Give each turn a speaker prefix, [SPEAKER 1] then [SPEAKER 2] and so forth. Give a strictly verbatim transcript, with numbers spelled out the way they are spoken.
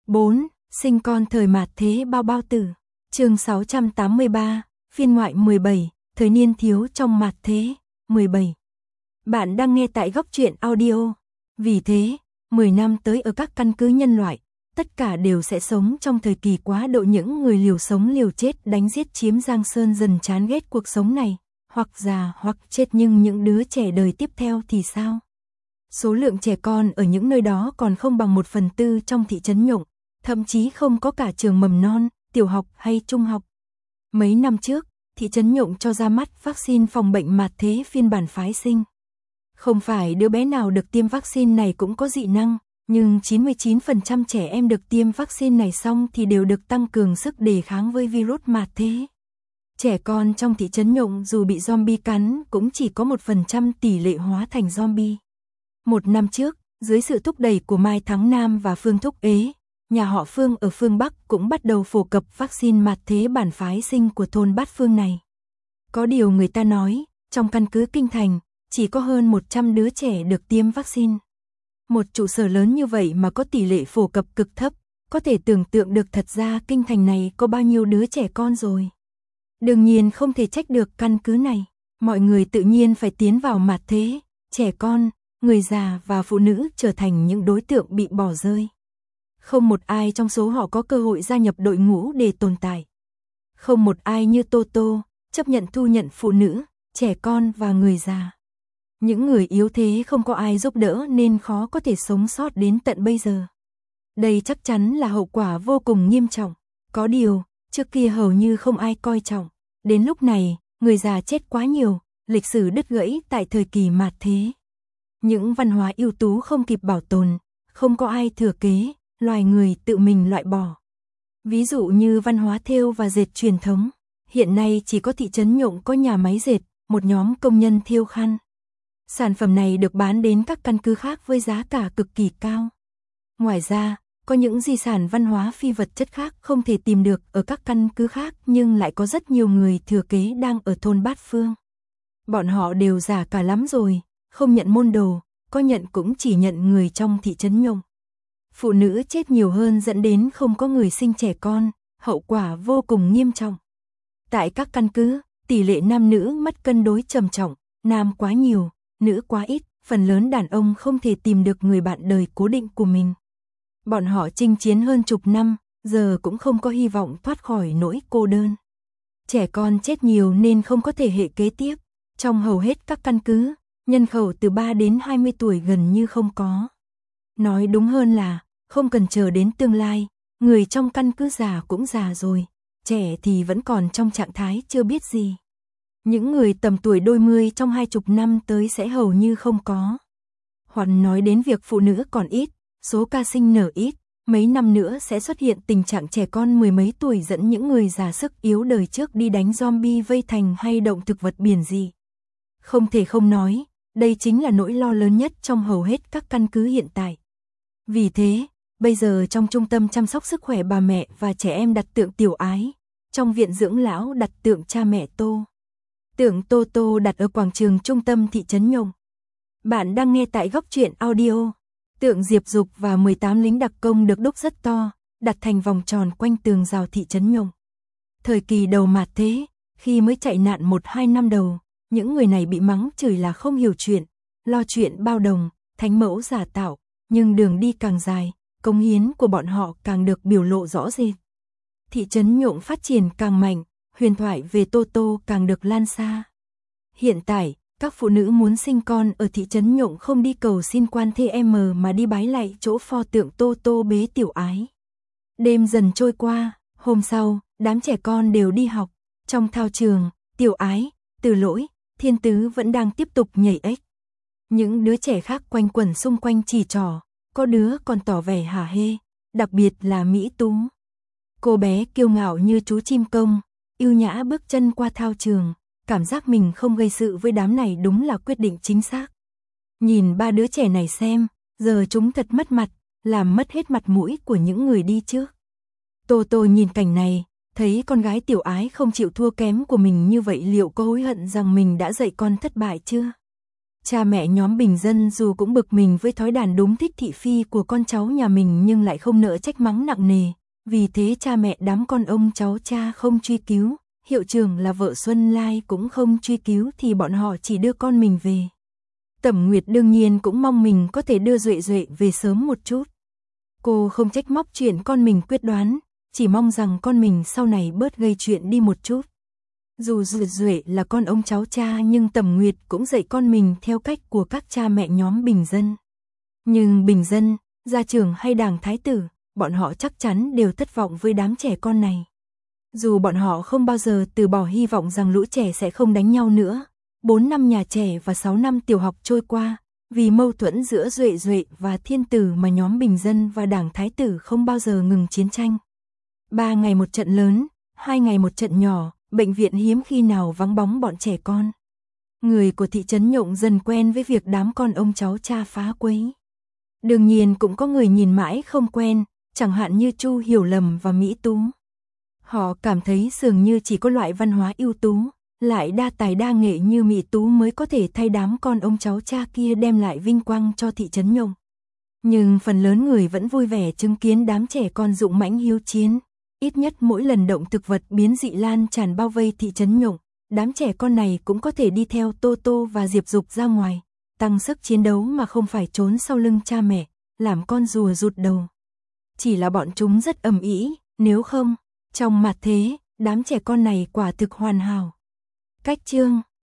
[SPEAKER 1] bốn. Sinh con thời mạt thế bao bao tử. Chương sáu trăm tám mươi ba, phiên ngoại mười bảy, thời niên thiếu trong mạt thế, mười bảy. Bạn đang nghe tại Góc Truyện Audio. Vì thế, mười năm tới ở các căn cứ nhân loại, tất cả đều sẽ sống trong thời kỳ quá độ những người liều sống liều chết đánh giết chiếm Giang Sơn dần chán ghét cuộc sống này, hoặc già hoặc chết, nhưng những đứa trẻ đời tiếp theo thì sao? Số lượng trẻ con ở những nơi đó còn không bằng một phần tư trong thị trấn Nhộng, thậm chí không có cả trường mầm non, tiểu học hay trung học. Mấy năm trước, thị trấn Nhộng cho ra mắt vaccine phòng bệnh mạt thế phiên bản phái sinh. Không phải đứa bé nào được tiêm vaccine này cũng có dị năng, nhưng chín mươi chín phần trăm trẻ em được tiêm vaccine này xong thì đều được tăng cường sức đề kháng với virus mạt thế. Trẻ con trong thị trấn Nhộng dù bị zombie cắn cũng chỉ có một phần trăm tỷ lệ hóa thành zombie. Một năm trước, dưới sự thúc đẩy của Mai Thắng Nam và Phương Thúc Ế, nhà họ Phương ở phương Bắc cũng bắt đầu phổ cập vaccine mạt thế bản phái sinh của thôn Bát Phương này. Có điều người ta nói, trong căn cứ Kinh Thành, chỉ có hơn một trăm đứa trẻ được tiêm vaccine. Một trụ sở lớn như vậy mà có tỷ lệ phổ cập cực thấp, có thể tưởng tượng được thật ra Kinh Thành này có bao nhiêu đứa trẻ con rồi. Đương nhiên không thể trách được căn cứ này, mọi người tự nhiên phải tiến vào mạt thế, trẻ con, người già và phụ nữ trở thành những đối tượng bị bỏ rơi. Không một ai trong số họ có cơ hội gia nhập đội ngũ để tồn tại. Không một ai như Tô Tô, chấp nhận thu nhận phụ nữ, trẻ con và người già. Những người yếu thế không có ai giúp đỡ nên khó có thể sống sót đến tận bây giờ. Đây chắc chắn là hậu quả vô cùng nghiêm trọng. Có điều, trước kia hầu như không ai coi trọng. Đến lúc này, người già chết quá nhiều, lịch sử đứt gãy tại thời kỳ mạt thế. Những văn hóa ưu tú không kịp bảo tồn, không có ai thừa kế, loài người tự mình loại bỏ. Ví dụ như văn hóa thêu và dệt truyền thống, hiện nay chỉ có thị trấn Nhộng có nhà máy dệt, một nhóm công nhân thêu khăn. Sản phẩm này được bán đến các căn cứ khác với giá cả cực kỳ cao. Ngoài ra, có những di sản văn hóa phi vật chất khác không thể tìm được ở các căn cứ khác nhưng lại có rất nhiều người thừa kế đang ở thôn Bát Phương. Bọn họ đều già cả lắm rồi, không nhận môn đồ, có nhận cũng chỉ nhận người trong thị trấn Nhộng. Phụ nữ chết nhiều hơn dẫn đến không có người sinh trẻ con, hậu quả vô cùng nghiêm trọng. Tại các căn cứ, tỷ lệ nam nữ mất cân đối trầm trọng, nam quá nhiều, nữ quá ít, phần lớn đàn ông không thể tìm được người bạn đời cố định của mình. Bọn họ chinh chiến hơn chục năm, giờ cũng không có hy vọng thoát khỏi nỗi cô đơn. Trẻ con chết nhiều nên không có thể hệ kế tiếp, trong hầu hết các căn cứ, nhân khẩu từ ba đến hai mươi tuổi gần như không có. Nói đúng hơn là, không cần chờ đến tương lai, người trong căn cứ già cũng già rồi, trẻ thì vẫn còn trong trạng thái chưa biết gì. Những người tầm tuổi đôi mươi trong hai chục năm tới sẽ hầu như không có. Hoặc nói đến việc phụ nữ còn ít, số ca sinh nở ít, mấy năm nữa sẽ xuất hiện tình trạng trẻ con mười mấy tuổi dẫn những người già sức yếu đời trước đi đánh zombie vây thành hay động thực vật biển gì. Không thể không nói, đây chính là nỗi lo lớn nhất trong hầu hết các căn cứ hiện tại. Vì thế, bây giờ trong trung tâm chăm sóc sức khỏe bà mẹ và trẻ em đặt tượng Tiểu Ái, trong viện dưỡng lão đặt tượng cha mẹ Tô. Tượng Tô Tô đặt ở quảng trường trung tâm thị trấn Nhộng. Bạn đang nghe tại Góc Truyện Audio. Tượng Diệp Dục và mười tám lính đặc công được đúc rất to, đặt thành vòng tròn quanh tường rào thị trấn Nhộng. Thời kỳ đầu mạt thế, khi mới chạy nạn một hai năm đầu, những người này bị mắng chửi là không hiểu chuyện, lo chuyện bao đồng, thánh mẫu giả tạo, nhưng đường đi càng dài, cống hiến của bọn họ càng được biểu lộ rõ rệt. Thị trấn Nhộng phát triển càng mạnh, huyền thoại về Tô Tô càng được lan xa. Hiện tại, các phụ nữ muốn sinh con ở thị trấn Nhộng không đi cầu xin quan thế em mà đi bái lạy chỗ pho tượng Tô Tô bế Tiểu Ái. Đêm dần trôi qua, hôm sau, đám trẻ con đều đi học. Trong thao trường, Tiểu Ái, Từ Lỗi, Thiên Tứ vẫn đang tiếp tục nhảy ếch. Những đứa trẻ khác quanh quẩn xung quanh chỉ trỏ, có đứa còn tỏ vẻ hả hê, đặc biệt là Mỹ Tú. Cô bé kiêu ngạo như chú chim công, yêu nhã bước chân qua thao trường, cảm giác mình không gây sự với đám này đúng là quyết định chính xác. Nhìn ba đứa trẻ này xem, giờ chúng thật mất mặt, làm mất hết mặt mũi của những người đi trước. Tô Tô nhìn cảnh này, thấy con gái Tiểu Ái không chịu thua kém của mình như vậy liệu có hối hận rằng mình đã dạy con thất bại chưa? Cha mẹ nhóm bình dân dù cũng bực mình với thói đàn đúng thích thị phi của con cháu nhà mình nhưng lại không nỡ trách mắng nặng nề, vì thế cha mẹ đám con ông cháu cha không truy cứu, hiệu trưởng là vợ Xuân Lai cũng không truy cứu thì bọn họ chỉ đưa con mình về. Tẩm Nguyệt đương nhiên cũng mong mình có thể đưa Duệ Duệ về sớm một chút. Cô không trách móc chuyện con mình quyết đoán, chỉ mong rằng con mình sau này bớt gây chuyện đi một chút. Dù Duệ Duệ là con ông cháu cha nhưng Tẩm Nguyệt cũng dạy con mình theo cách của các cha mẹ nhóm bình dân. Nhưng bình dân, gia trưởng hay đảng thái tử, bọn họ chắc chắn đều thất vọng với đám trẻ con này. Dù bọn họ không bao giờ từ bỏ hy vọng rằng lũ trẻ sẽ không đánh nhau nữa. bốn năm nhà trẻ và sáu năm tiểu học trôi qua, vì mâu thuẫn giữa Duệ Duệ và Thiên Tử mà nhóm bình dân và đảng thái tử không bao giờ ngừng chiến tranh. Ba ngày một trận lớn, hai ngày một trận nhỏ, bệnh viện hiếm khi nào vắng bóng bọn trẻ con. Người của thị trấn Nhộng dần quen với việc đám con ông cháu cha phá quấy. Đương nhiên cũng có người nhìn mãi không quen, chẳng hạn như Chu Hiểu Lầm và Mỹ Tú. Họ cảm thấy dường như chỉ có loại văn hóa ưu tú, lại đa tài đa nghệ như Mỹ Tú mới có thể thay đám con ông cháu cha kia đem lại vinh quang cho thị trấn Nhộng. Nhưng phần lớn người vẫn vui vẻ chứng kiến đám trẻ con dũng mãnh hiếu chiến. Ít nhất mỗi lần động thực vật biến dị lan tràn bao vây thị trấn Nhộng, đám trẻ con này cũng có thể đi theo Tô Tô và Diệp Dục ra ngoài, tăng sức chiến đấu mà không phải trốn sau lưng cha mẹ, làm con rùa rụt đầu. Chỉ là bọn chúng rất ầm ĩ, nếu không, trong mặt thế, đám trẻ con này quả thực hoàn hảo. Cách chương